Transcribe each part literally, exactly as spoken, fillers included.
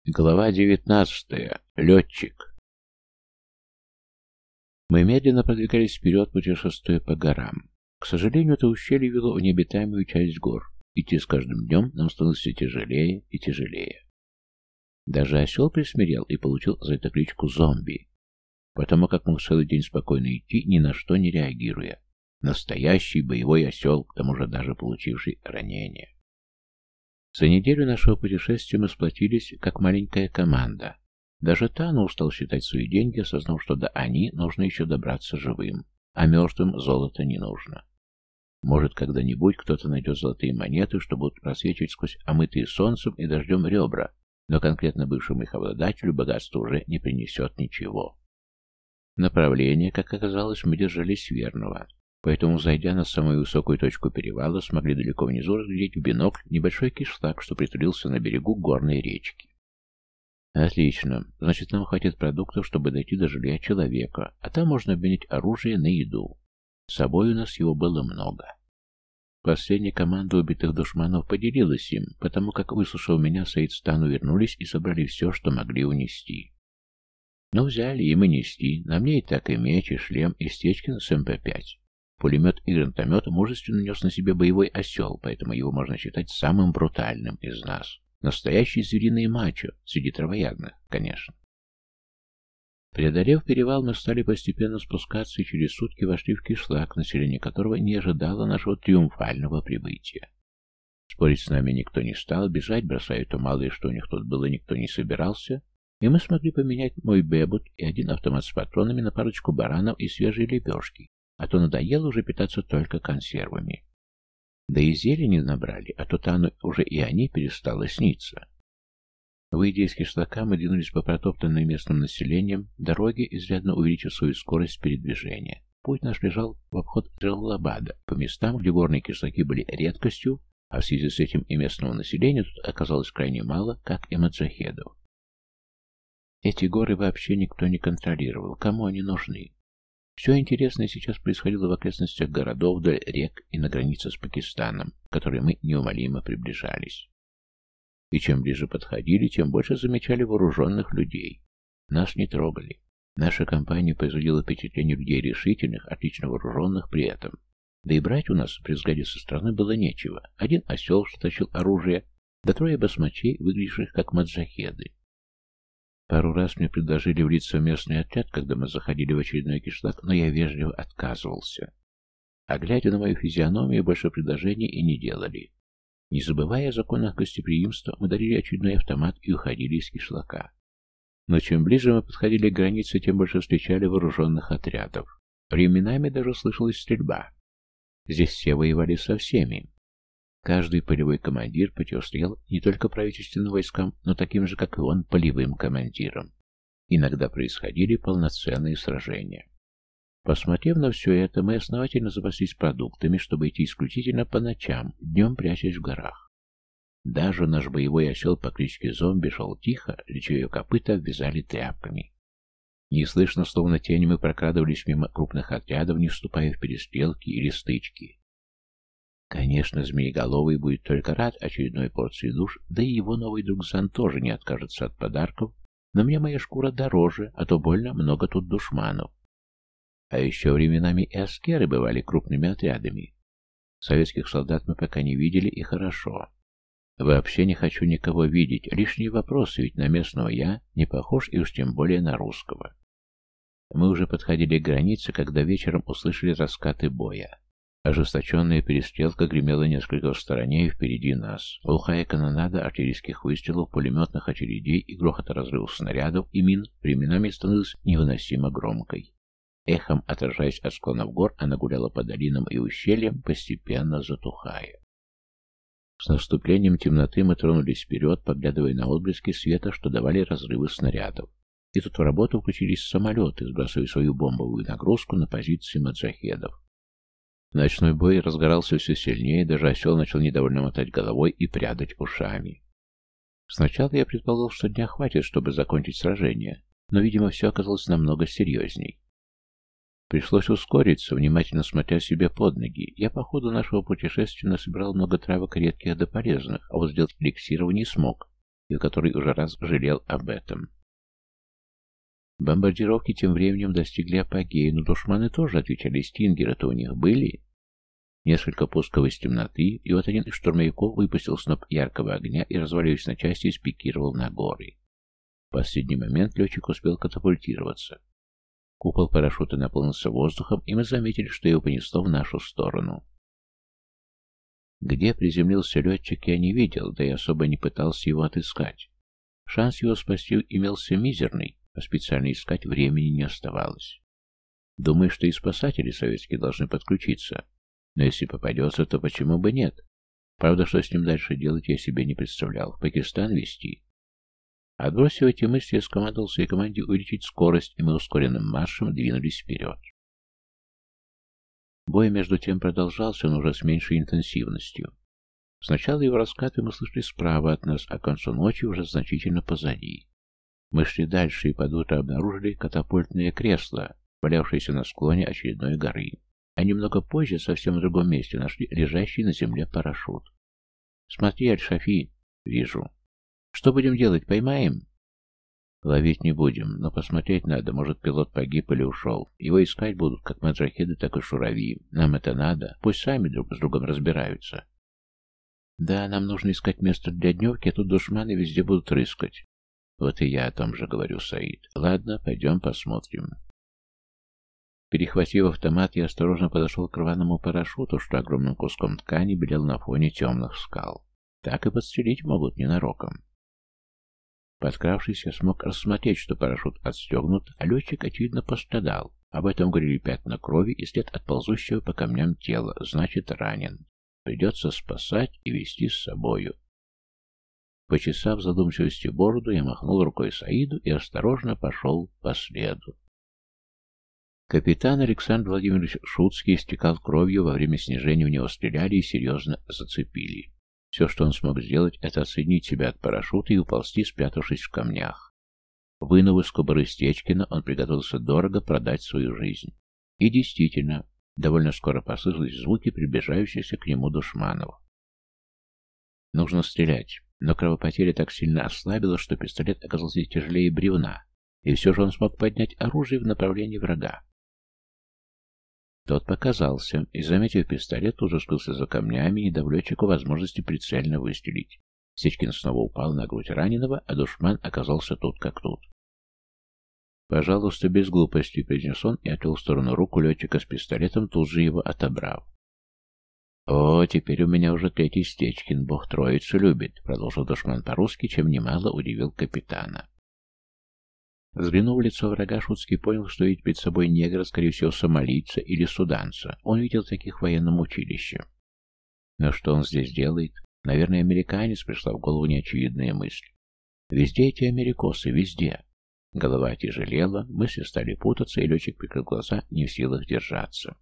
Глава девятнадцатая. Летчик. Мы медленно продвигались вперед, путешествуя по горам. К сожалению, это ущелье вело в необитаемую часть гор. Идти с каждым днем нам становилось все тяжелее и тяжелее. Даже осел присмирел и получил за это кличку «зомби», потому как мог целый день спокойно идти, ни на что не реагируя. Настоящий боевой осел, к тому же даже получивший ранение. За неделю нашего путешествия мы сплотились, как маленькая команда. Даже Тану устал считать свои деньги, осознав, что до они нужно еще добраться живым, а мертвым золото не нужно. Может, когда-нибудь кто-то найдет золотые монеты, что будут просвечивать сквозь омытые солнцем и дождем ребра, но конкретно бывшему их обладателю богатство уже не принесет ничего. Направление, как оказалось, мы держались верного. Поэтому, зайдя на самую высокую точку перевала, смогли далеко внизу разглядеть в бинокль небольшой кишлак, что притулился на берегу горной речки. Отлично. Значит, нам хватит продуктов, чтобы дойти до жилья человека, а там можно обменять оружие на еду. С собой у нас его было много. Последняя команда убитых душманов поделилась им, потому как, выслушав меня, Саид с Тану вернулись и собрали все, что могли унести. Но взяли им и нести. На мне и так и меч, и шлем, и Стечкин с эм пэ пять. Пулемет и гранатомет мужественно нес на себе боевой осел, поэтому его можно считать самым брутальным из нас. Настоящий звериный мачо, среди травоядных, конечно. Преодолев перевал, мы стали постепенно спускаться и через сутки вошли в кишлак, население которого не ожидало нашего триумфального прибытия. Спорить с нами никто не стал, бежать, бросая то малое, что у них тут было, никто не собирался, и мы смогли поменять мой бебут и один автомат с патронами на парочку баранов и свежие лепешки. А то надоело уже питаться только консервами. Да и зелени набрали, а то Тану уже и они перестало сниться. Выйдя из кишлака, мы двинулись по протоптанной местным населением дороге, изрядно увеличив свою скорость передвижения. Путь наш лежал в обход Джалалабада, по местам, где горные кишлаки были редкостью, а в связи с этим и местного населения тут оказалось крайне мало, как и маджахедов. Эти горы вообще никто не контролировал, кому они нужны. Все интересное сейчас происходило в окрестностях городов, вдоль рек и на границе с Пакистаном, к которой мы неумолимо приближались. И чем ближе подходили, тем больше замечали вооруженных людей. Нас не трогали. Наша компания производила впечатление людей решительных, отлично вооруженных при этом. Да и брать у нас при взгляде со стороны было нечего. Один осел, что тащил оружие, да трое басмачей, выглядевших как маджахеды. Пару раз мне предложили влиться в местный отряд, когда мы заходили в очередной кишлак, но я вежливо отказывался. А глядя на мою физиономию, больше предложений и не делали. Не забывая о законах гостеприимства, мы дарили очередной автомат и уходили из кишлака. Но чем ближе мы подходили к границе, тем больше встречали вооруженных отрядов. Временами даже слышалась стрельба. Здесь все воевали со всеми. Каждый полевой командир противостоял не только правительственным войскам, но таким же, как и он, полевым командирам. Иногда происходили полноценные сражения. Посмотрев на все это, мы основательно запаслись продуктами, чтобы идти исключительно по ночам, днем прячась в горах. Даже наш боевой осел по кличке Зомби шел тихо, лечевые копыта обвязали тряпками. Неслышно, словно тени, мы прокрадывались мимо крупных отрядов, не вступая в перестрелки или стычки. Конечно, Змееголовый будет только рад очередной порции душ, да и его новый друг Зан тоже не откажется от подарков, но мне моя шкура дороже, а то больно много тут душманов. А еще временами и аскеры бывали крупными отрядами. Советских солдат мы пока не видели, и хорошо. Вообще не хочу никого видеть, лишние вопросы, ведь на местного я не похож и уж тем более на русского. Мы уже подходили к границе, когда вечером услышали раскаты боя. Ожесточенная перестрелка гремела несколько в стороне и впереди нас. Глухая канонада артиллерийских выстрелов, пулеметных очередей и грохота разрывов снарядов и мин временами становилась невыносимо громкой. Эхом отражаясь от склонов гор, она гуляла по долинам и ущельям, постепенно затухая. С наступлением темноты мы тронулись вперед, поглядывая на отблески света, что давали разрывы снарядов. И тут в работу включились самолеты, сбрасывая свою бомбовую нагрузку на позиции маджахедов. Ночной бой разгорался все сильнее, даже осел начал недовольно мотать головой и прядать ушами. Сначала я предполагал, что дня хватит, чтобы закончить сражение, но, видимо, все оказалось намного серьезней. Пришлось ускориться, внимательно смотря себе под ноги. Я по ходу нашего путешествия насобирал много травок редких да полезных, а вот сделать эликсиров не смог, и в которой уже раз жалел об этом. Бомбардировки тем временем достигли апогея, но душманы тоже отвечали, стингеры-то у них были. Несколько пусков из темноты, и вот один из штурмовиков выпустил сноп яркого огня и, разваливаясь на части, спикировал на горы. В последний момент летчик успел катапультироваться. Купол парашюта наполнился воздухом, и мы заметили, что его понесло в нашу сторону. Где приземлился летчик, я не видел, да и особо не пытался его отыскать. Шанс его спасти имелся мизерный, а специально искать времени не оставалось. Думаю, что и спасатели советские должны подключиться. Но если попадется, то почему бы нет? Правда, что с ним дальше делать, я себе не представлял. В Пакистан везти. Отбросив эти мысли, я скомандовал своей команде увеличить скорость, и мы ускоренным маршем двинулись вперед. Бой между тем продолжался, но уже с меньшей интенсивностью. Сначала его раскаты мы слышали справа от нас, а к концу ночи уже значительно позади. Мы шли дальше и под утро обнаружили катапультные кресла, валявшиеся на склоне очередной горы. А немного позже, совсем в другом месте, нашли лежащий на земле парашют. «Смотри, Аль-Шафи!» «Вижу». «Что будем делать, поймаем?» «Ловить не будем, но посмотреть надо, может, пилот погиб или ушел. Его искать будут как маджахеды, так и шурави. Нам это надо, пусть сами друг с другом разбираются». «Да, нам нужно искать место для дневки, а тут душманы везде будут рыскать». «Вот и я о том же говорю, Саид. Ладно, пойдем посмотрим». Перехватив автомат, я осторожно подошел к рваному парашюту, что огромным куском ткани белел на фоне темных скал. Так и подстрелить могут ненароком. Подкравшись, я смог рассмотреть, что парашют отстегнут, а летчик, очевидно, пострадал. Об этом говорили пятна крови и след от ползущего по камням тела, значит, ранен. Придется спасать и вести с собою. Почесав в задумчивости бороду, я махнул рукой Саиду и осторожно пошел по следу. Капитан Александр Владимирович Шуцкий истекал кровью, во время снижения в него стреляли и серьезно зацепили. Все, что он смог сделать, это отсоединить себя от парашюта и уползти, спрятавшись в камнях. Вынув из кобуры Стечкина, он приготовился дорого продать свою жизнь. И действительно, довольно скоро послышались звуки приближающихся к нему душманов. Нужно стрелять, но кровопотеря так сильно ослабила, что пистолет оказался тяжелее бревна, и все же он смог поднять оружие в направлении врага. Тот показался, и, заметив пистолет, уже скрылся за камнями, не дав летчику возможности прицельно выстрелить. Стечкин снова упал на грудь раненого, а душман оказался тут как тут. «Пожалуйста, без глупостей», — произнес он и отвел в сторону руку летчика с пистолетом, тут же его отобрав. «О, теперь у меня уже третий Стечкин, бог троицу любит», — продолжил душман по-русски, чем немало удивил капитана. Взглянув в лицо врага, Шуцкий понял, что видит перед собой негра, скорее всего, сомалийца или суданца. Он видел таких в военном училище. Но что он здесь делает? Наверное, американец, пришла в голову неочевидная мысль. Везде эти америкосы, везде. Голова отяжелела, мысли стали путаться, и летчик прикрыл глаза, не в силах держаться.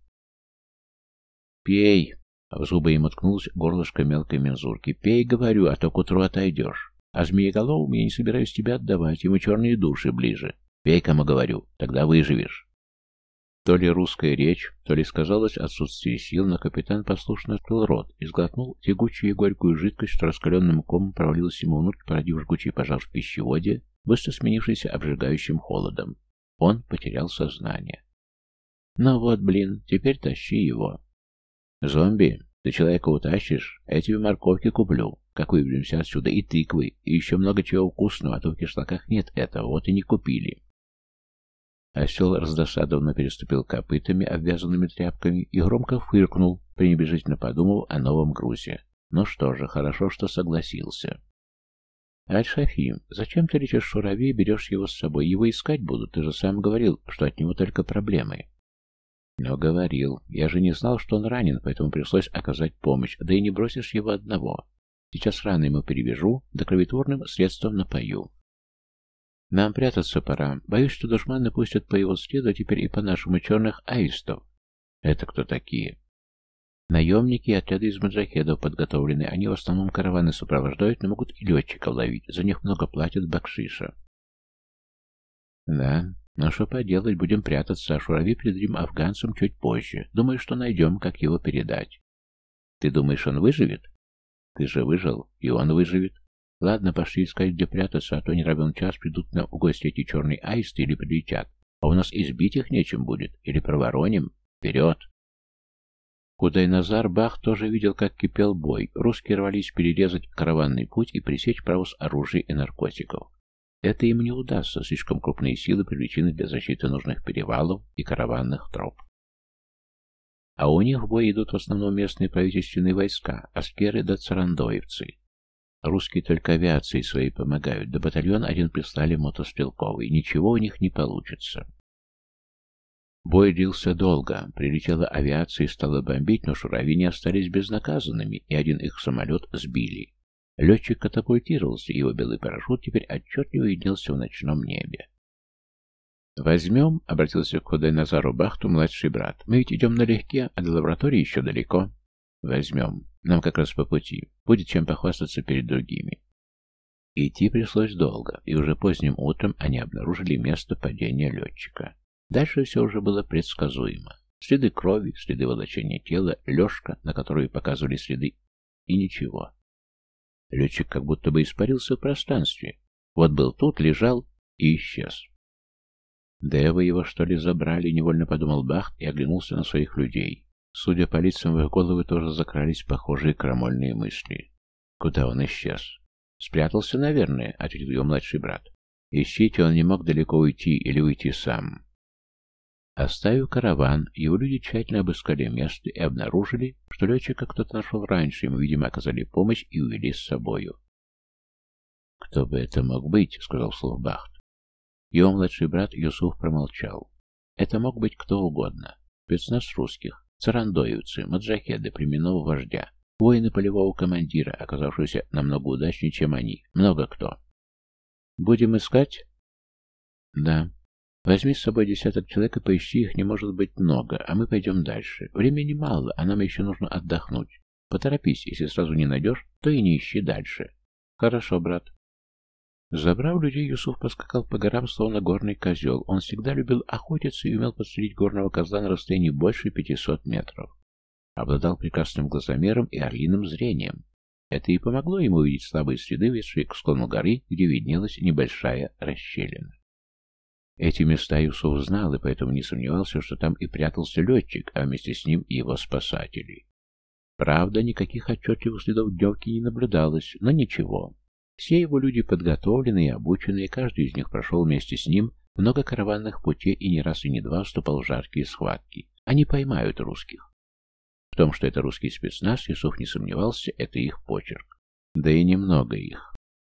«Пей!» — в зубы ему ткнулось горлышко мелкой мензурки. «Пей, говорю, а то к утру отойдешь. А змееголовому я не собираюсь тебя отдавать, ему черные души ближе. Пей, кому говорю, тогда выживешь». То ли русская речь, то ли сказалось отсутствие сил, но капитан послушно открыл рот и сглотнул тягучую и горькую жидкость, что раскаленным комом провалилась ему внутрь, породив жгучий пожар в пищеводе, быстро сменившийся обжигающим холодом. Он потерял сознание. «Ну вот, блин, теперь тащи его». «Зомби, ты человека утащишь, а я тебе морковки куплю, как выберемся отсюда, и тыквы, и еще много чего вкусного, а то в кишлаках нет этого, вот и не купили». Осел раздосадованно переступил копытами, обвязанными тряпками, и громко фыркнул, пренебрежительно подумав о новом грузе. Ну что же, хорошо, что согласился. «Аль-Шафи, зачем ты лечишь шурави и берешь его с собой? Его искать будут, ты же сам говорил, что от него только проблемы». «Но говорил. Я же не знал, что он ранен, поэтому пришлось оказать помощь, да и не бросишь его одного. Сейчас раны ему перевяжу, да кровотворным средством напою. Нам прятаться пора. Боюсь, что душманы пустят по его следу, а теперь и по нашему черных аистов». «Это кто такие?» «Наемники и отряды из маджахедов подготовлены. Они в основном караваны сопровождают, но могут и летчиков ловить. За них много платят бакшиша». «Да, но что поделать, будем прятаться, а шурави передадим афганцам чуть позже. Думаю, что найдем, как его передать». «Ты думаешь, он выживет?» «Ты же выжил, и он выживет». Ладно, пошли искать, где прятаться, а то не равен час придут нам в гости эти черные аисты или прилетят. А у нас избить их нечем будет. Или провороним. Вперед! Худайназар Бах тоже видел, как кипел бой. Русские рвались перерезать караванный путь и пресечь провоз оружия и наркотиков. Это им не удастся, слишком крупные силы привлечены для защиты нужных перевалов и караванных троп. А у них в бой идут в основном местные правительственные войска, аскеры да царандоевцы. Русские только авиацией своей помогают, да батальон один прислали мотострелковый, ничего у них не получится. Бой длился долго, прилетела авиация и стала бомбить, но шурави не остались безнаказанными, и один их самолет сбили. Летчик катапультировался, и его белый парашют теперь отчетливо виднелся в ночном небе. «Возьмем», — обратился к Худайназару Бахту младший брат, — «мы ведь идем налегке, а до лаборатории еще далеко». «Возьмем. Нам как раз по пути. Будет чем похвастаться перед другими». Идти пришлось долго, и уже поздним утром они обнаружили место падения летчика. Дальше все уже было предсказуемо. Следы крови, следы волочения тела, лёжка, на которую показывали следы, и ничего. Летчик как будто бы испарился в пространстве. Вот был тут, лежал и исчез. «Да вы его, что ли, забрали?» — невольно подумал Бахт и оглянулся на своих людей. Судя по лицам, в их головы тоже закрались похожие крамольные мысли. Куда он исчез? «Спрятался, наверное», — ответил его младший брат. «Ищите, он не мог далеко уйти или уйти сам». Оставив караван, его люди тщательно обыскали место и обнаружили, что летчика кто-то нашел раньше, ему, видимо, оказали помощь и увели с собою. «Кто бы это мог быть?» — сказал вслух Бахт. Его младший брат Юсуф промолчал. Это мог быть кто угодно. Спецназ русских, царандоевцы, маджахеды племенного вождя, воины полевого командира, оказавшиеся намного удачнее, чем они. Много кто. «Будем искать?» «Да. Возьми с собой десяток человек и поищи, их не может быть много, а мы пойдем дальше. Времени мало, а нам еще нужно отдохнуть. Поторопись, если сразу не найдешь, то и не ищи дальше». «Хорошо, брат». Забрав людей, Юсуф поскакал по горам, словно горный козел. Он всегда любил охотиться и умел подстрелить горного козла на расстоянии больше пятисот метров. Обладал прекрасным глазомером и орлиным зрением. Это и помогло ему увидеть слабые следы, ведшие к склону горы, где виднелась небольшая расщелина. Эти места Юсуф знал, и поэтому не сомневался, что там и прятался летчик, а вместе с ним и его спасатели. Правда, никаких отчетливых следов дневки не наблюдалось, но ничего. Все его люди подготовленные и обученные, каждый из них прошел вместе с ним много караванных путей и не раз и не два вступал в жаркие схватки. Они поймают русских. В том, что это русский спецназ, Юсуф не сомневался, это их почерк. Да и немного их.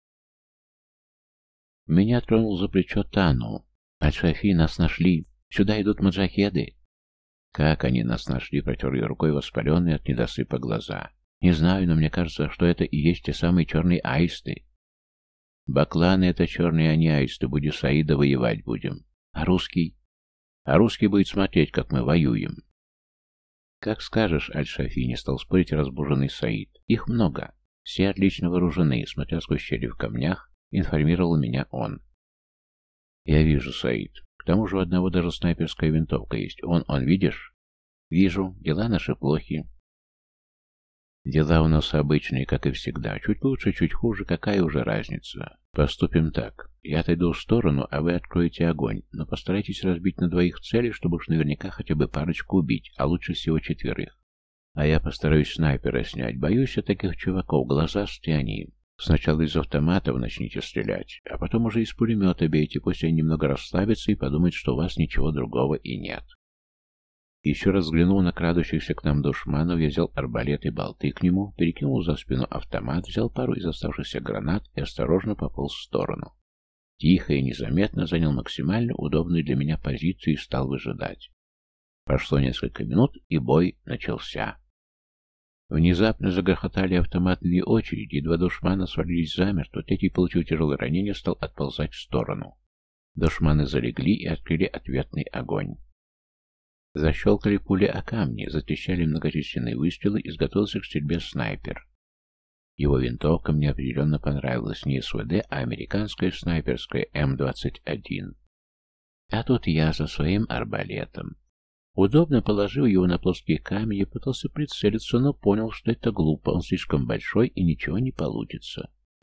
Меня тронул за плечо Тану. «Аль-Шафи, нас нашли. Сюда идут маджахеды». «Как они нас нашли?» — протер ее рукой воспаленные от недосыпа глаза. «Не знаю, но мне кажется, что это и есть те самые черные аисты». «Бакланы — это черные, а не аисты. Будем Саида воевать будем. А русский?» «А русский будет смотреть, как мы воюем». «Как скажешь, Аль-Шафи», — не стал спорить разбуженный Саид. «Их много. Все отлично вооружены, смотря сквозь щели в камнях», — информировал меня он. «Я вижу, Саид. К тому же у одного даже снайперская винтовка есть. Вон, он, видишь?» «Вижу. Дела наши плохи». «Дела у нас обычные, как и всегда. Чуть лучше, чуть хуже. Какая уже разница? Поступим так. Я отойду в сторону, а вы откроете огонь. Но постарайтесь разбить на двоих цели, чтобы уж наверняка хотя бы парочку убить, а лучше всего четверых. А я постараюсь снайпера снять. Боюсь я таких чуваков. Глазастые они. Сначала из автоматов начните стрелять, а потом уже из пулемета бейте, пусть они немного расслабятся и подумают, что у вас ничего другого и нет». Еще раз взглянув на крадущихся к нам душманов, я взял арбалет и болты к нему, перекинул за спину автомат, взял пару из оставшихся гранат и осторожно пополз в сторону. Тихо и незаметно занял максимально удобную для меня позицию и стал выжидать. Прошло несколько минут, и бой начался. Внезапно загрохотали автоматные очереди, и два душмана свалились замертво, третий, получив тяжелое ранение, стал отползать в сторону. Душманы залегли и открыли ответный огонь. Защелкали пули о камни, затрещали многочисленные выстрелы, и изготовился к стрельбе снайпер. Его винтовка мне определенно понравилась, не СВД, а американская снайперская эм двадцать один. А тут я со своим арбалетом. Удобно положив его на плоский камень, я пытался прицелиться, но понял, что это глупо, он слишком большой и ничего не получится.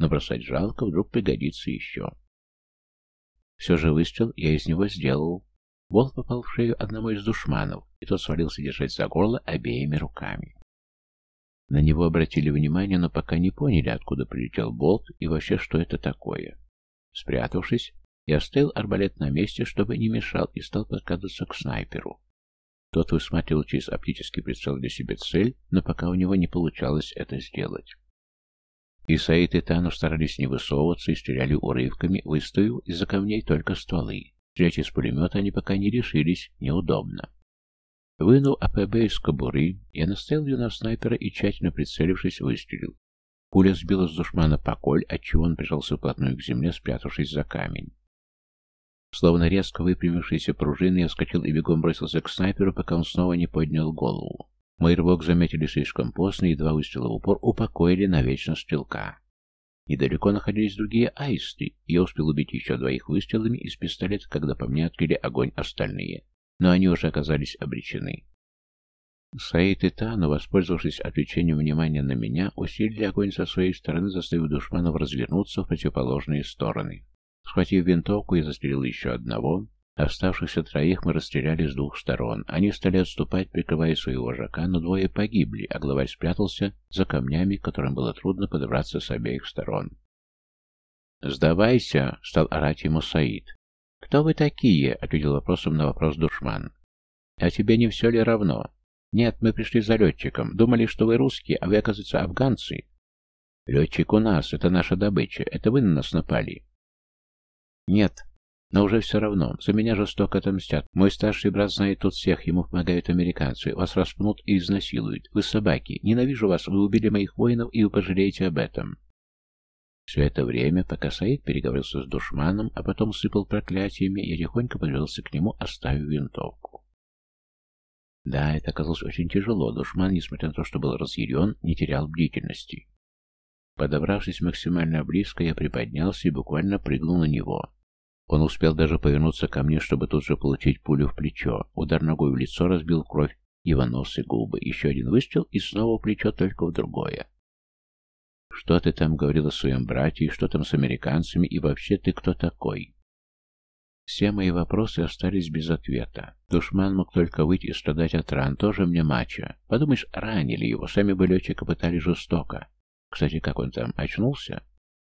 но бросать жалко, вдруг пригодится еще. Все же выстрел я из него сделал. Болт попал в шею одному из душманов, и тот свалился держать за горло обеими руками. На него обратили внимание, но пока не поняли, откуда прилетел болт и вообще, что это такое. Спрятавшись, я оставил арбалет на месте, чтобы не мешал, и стал подкрадываться к снайперу. Тот высматривал через оптический прицел для себя цель, но пока у него не получалось это сделать. И Саид, и Тану старались не высовываться и стреляли урывками, выставив из-за камней только стволы. Стрелять из пулемета они пока не решились, неудобно. Вынув АПБ из кобуры, я наставил ее на снайпера и, тщательно прицелившись, выстрелил. Пуля сбила с душмана поколь, отчего он прижался вплотную к земле, спрятавшись за камень. Словно резко выпрямившиеся пружины, я вскочил и бегом бросился к снайперу, пока он снова не поднял голову. Мой рывок заметили слишком поздно, и два выстрела в упор упокоили навечно стрелка. Недалеко находились другие аисты, и я успел убить еще двоих выстрелами из пистолета, когда по мне открыли огонь остальные. Но они уже оказались обречены. Саид и Тану, воспользовавшись отвлечением внимания на меня, усилили огонь со своей стороны, заставив душманов развернуться в противоположные стороны. Схватив винтовку, я застрелил еще одного. Оставшихся троих мы расстреляли с двух сторон. Они стали отступать, прикрывая своего вожака, но двое погибли, а главарь спрятался за камнями, к которым было трудно подобраться с обеих сторон. «Сдавайся!» — стал орать ему Саид. «Кто вы такие?» — ответил вопросом на вопрос душман. «А тебе не все ли равно?» «Нет, мы пришли за летчиком. Думали, что вы русские, а вы, оказывается, афганцы». «Летчик у нас. Это наша добыча. Это вы на нас напали». «Нет, но уже все равно. За меня жестоко отомстят. Мой старший брат знает тут всех. Ему помогают американцы. Вас распнут и изнасилуют. Вы собаки. Ненавижу вас. Вы убили моих воинов, и вы пожалеете об этом». Все это время, пока Саид переговорился с душманом, а потом сыпал проклятиями, я тихонько подвелся к нему, оставив винтовку. Да, это оказалось очень тяжело. Душман, несмотря на то, что был разъярен, не терял бдительности. Подобравшись максимально близко, я приподнялся и буквально прыгнул на него. Он успел даже повернуться ко мне, чтобы тут же получить пулю в плечо. Удар ногой в лицо разбил кровь его нос и губы. Еще один выстрел, и снова в плечо, только в другое. «Что ты там говорил о своем брате, и что там с американцами, и вообще ты кто такой?» Все мои вопросы остались без ответа. Душман мог только выйти и страдать от ран, тоже мне мачо. Подумаешь, ранили его, сами бы летчика пытали жестоко. Кстати, как он там, очнулся?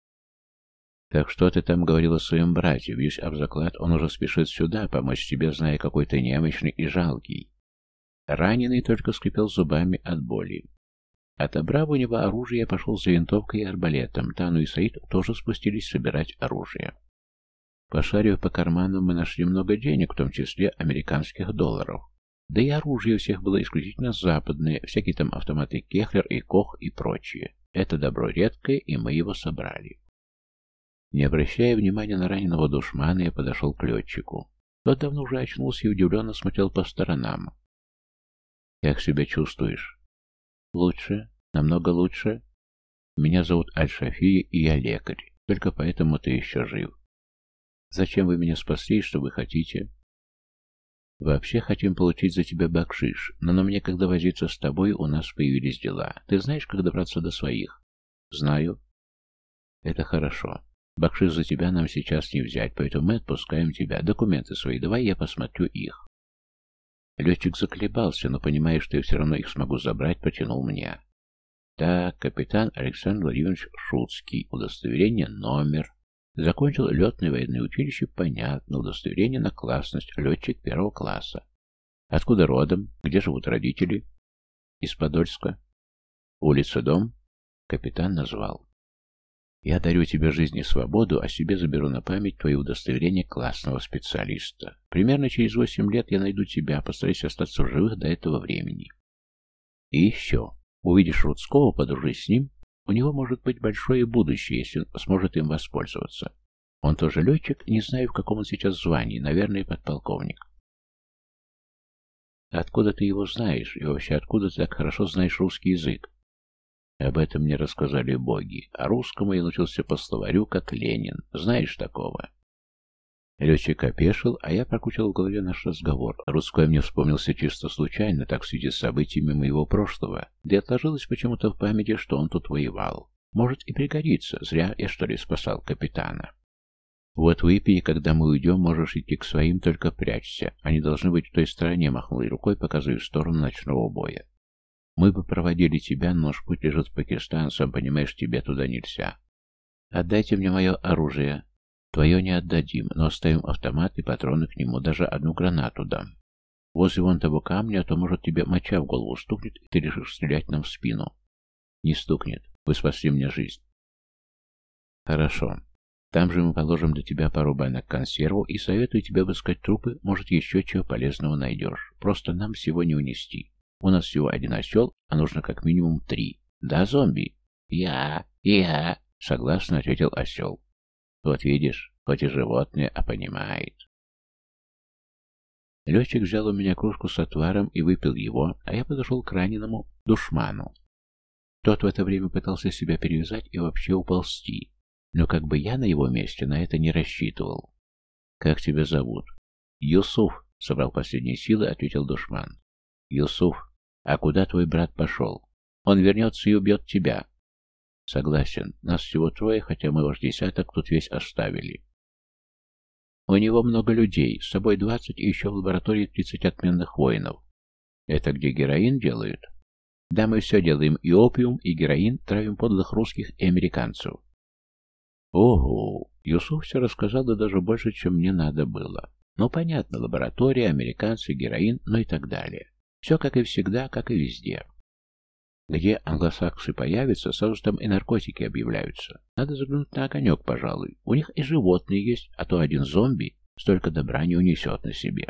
«Так что ты там говорил о своем брате? Бьюсь об заклад, он уже спешит сюда, помочь тебе, зная, какой ты немощный и жалкий». Раненый только скрипел зубами от боли. Отобрав у него оружие, я пошел за винтовкой и арбалетом. Тану и Саид тоже спустились собирать оружие. Пошарив по карманам, мы нашли много денег, в том числе американских долларов. Да и оружие у всех было исключительно западное, всякие там автоматы Кехлер и Кох и прочие. Это добро редкое, и мы его собрали. Не обращая внимания на раненого душмана, я подошел к летчику. Тот давно уже очнулся и удивленно смотрел по сторонам. «Как себя чувствуешь?» «Лучше. Намного лучше. Меня зовут Аль-Шафи, и я лекарь. Только поэтому ты еще жив. Зачем вы меня спасли и что вы хотите?» «Вообще хотим получить за тебя бакшиш, но на мне, когда возиться с тобой, у нас появились дела. Ты знаешь, как добраться до своих?» «Знаю». «Это хорошо. Бакшиш за тебя нам сейчас не взять, поэтому мы отпускаем тебя. Документы свои давай, я посмотрю их». Летчик заколебался, но, понимая, что я все равно их смогу забрать, потянул мне. «Так, капитан Александр Владимирович Шуцкий. Удостоверение номер. Закончил летное военное училище, понятно. Удостоверение на классность. Летчик первого класса. Откуда родом? Где живут родители?» «Из Подольска». «Улица, дом?» Капитан назвал. «Я дарю тебе жизнь и свободу, а себе заберу на память твое удостоверение классного специалиста. Примерно через восемь лет я найду тебя, постараюсь остаться в живых до этого времени. И еще. Увидишь Рудского, подружись с ним. У него может быть большое будущее, если он сможет им воспользоваться. Он тоже летчик, не знаю, в каком он сейчас звании, наверное, подполковник». «Откуда ты его знаешь? И вообще, откуда ты так хорошо знаешь русский язык?» «Об этом мне рассказали боги. А русскому я научился по словарю, как Ленин. Знаешь такого?» Летчик опешил, а я прокрутил в голове наш разговор. Русской мне вспомнился чисто случайно, так в связи с событиями моего прошлого, да и отложилось почему-то в памяти, что он тут воевал. Может и пригодится. Зря я, что ли, спасал капитана. Вот выпей, когда мы уйдем, можешь идти к своим, только прячься. Они должны быть в той стороне, махнул и рукой, показывая в сторону ночного боя. Мы бы проводили тебя, но наш путь лежит в Пакистан, сам понимаешь, тебе туда нельзя. Отдайте мне мое оружие. Твое не отдадим, но оставим автомат и патроны к нему, даже одну гранату дам. Возле вон того камня, а то, может, тебе моча в голову стукнет, и ты решишь стрелять нам в спину. Не стукнет. Вы спасли мне жизнь. Хорошо. Там же мы положим для тебя пару банок консервов и советую тебе обыскать трупы, может, еще чего полезного найдешь. Просто нам всего не унести. У нас всего один осел, а нужно как минимум три. Да, зомби? Я, я, согласно ответил осел. Вот видишь, хоть и животное, а понимает. Летчик взял у меня кружку с отваром и выпил его, а я подошел к раненому душману. Тот в это время пытался себя перевязать и вообще уползти. Но как бы я на его месте на это не рассчитывал. «Как тебя зовут?» «Юсуф», — собрал последние силы, ответил душман. «Юсуф, а куда твой брат пошел? Он вернется и убьет тебя». «Согласен, нас всего трое, хотя мы ваш десяток тут весь оставили». «У него много людей, с собой двадцать и еще в лаборатории тридцать отменных воинов». «Это где героин делают?» «Да, мы все делаем, и опиум, и героин, травим подлых русских и американцев». Ого! Юсуф все рассказал, и даже больше, чем мне надо было. Ну, понятно, лаборатория, американцы, героин, ну и так далее. Все как и всегда, как и везде. Где англосаксы появятся, сразу там и наркотики объявляются. Надо заглянуть на огонек, пожалуй. У них и животные есть, а то один зомби столько добра не унесет на себе.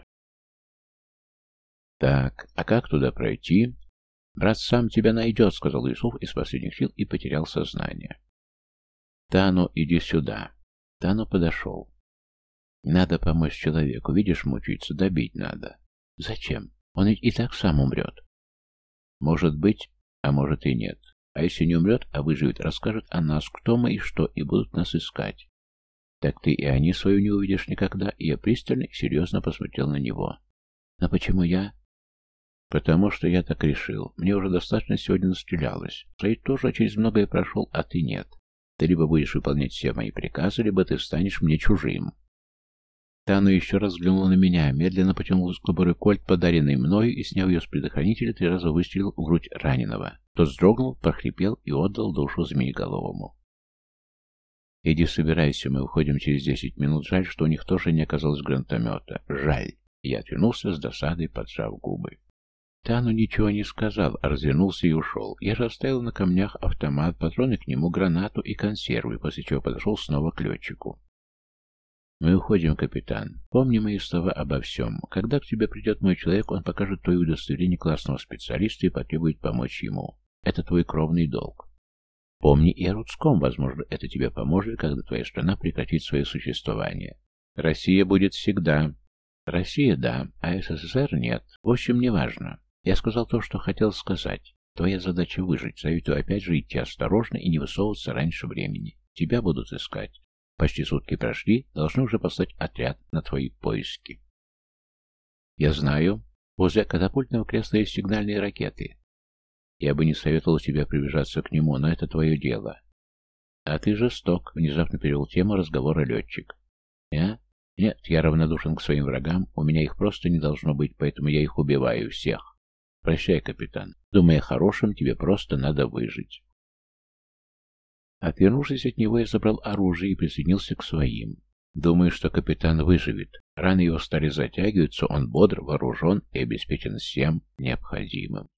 Так, а как туда пройти? Брат сам тебя найдет, сказал Юсуф из последних сил и потерял сознание. Тану, иди сюда. Тану подошел. Надо помочь человеку, видишь, мучается, добить надо. Зачем? Он ведь и так сам умрет. Может быть, а может и нет. А если не умрет, а выживет, расскажет о нас, кто мы и что, и будут нас искать. Так ты и они свою не увидишь никогда, и я пристально и серьезно посмотрел на него. Но почему я? Потому что я так решил. Мне уже достаточно сегодня настрелялось. Саид тоже через многое прошел, а ты нет. Ты либо будешь выполнять все мои приказы, либо ты станешь мне чужим. Тану еще раз взглянула на меня, медленно потянул из кобуры кольт, подаренный мною, и, сняв ее с предохранителя, три раза выстрелил в грудь раненого. Тот вздрогнул, прохрипел и отдал душу Змееголовому. «Иди собирайся, мы уходим через десять минут. Жаль, что у них тоже не оказалось гранатомета. Жаль». Я отвернулся с досадой, поджав губы. Тану ничего не сказал, а развернулся и ушел. Я же оставил на камнях автомат, патроны к нему, гранату и консервы, после чего подошел снова к летчику. «Мы уходим, капитан. Помни мои слова обо всем. Когда к тебе придет мой человек, он покажет твое удостоверение классного специалиста и потребует помочь ему. Это твой кровный долг. Помни и о Рудском, возможно, это тебе поможет, когда твоя страна прекратит свое существование. Россия будет всегда. Россия, да, а СССР нет. В общем, неважно. Я сказал то, что хотел сказать. Твоя задача выжить. Советую опять же идти осторожно и не высовываться раньше времени. Тебя будут искать. Почти сутки прошли, должны уже послать отряд на твои поиски. Я знаю. Возле катапультного кресла есть сигнальные ракеты. Я бы не советовал тебе приближаться к нему, но это твое дело. А ты жесток, внезапно перевел тему разговора летчик. Я? Нет, я равнодушен к своим врагам, у меня их просто не должно быть, поэтому я их убиваю всех. Прощай, капитан. Думай о хорошем, тебе просто надо выжить. Отвернувшись от него, я забрал оружие и присоединился к своим. Думаю, что капитан выживет. Раны его стали затягиваться, он бодр, вооружен и обеспечен всем необходимым.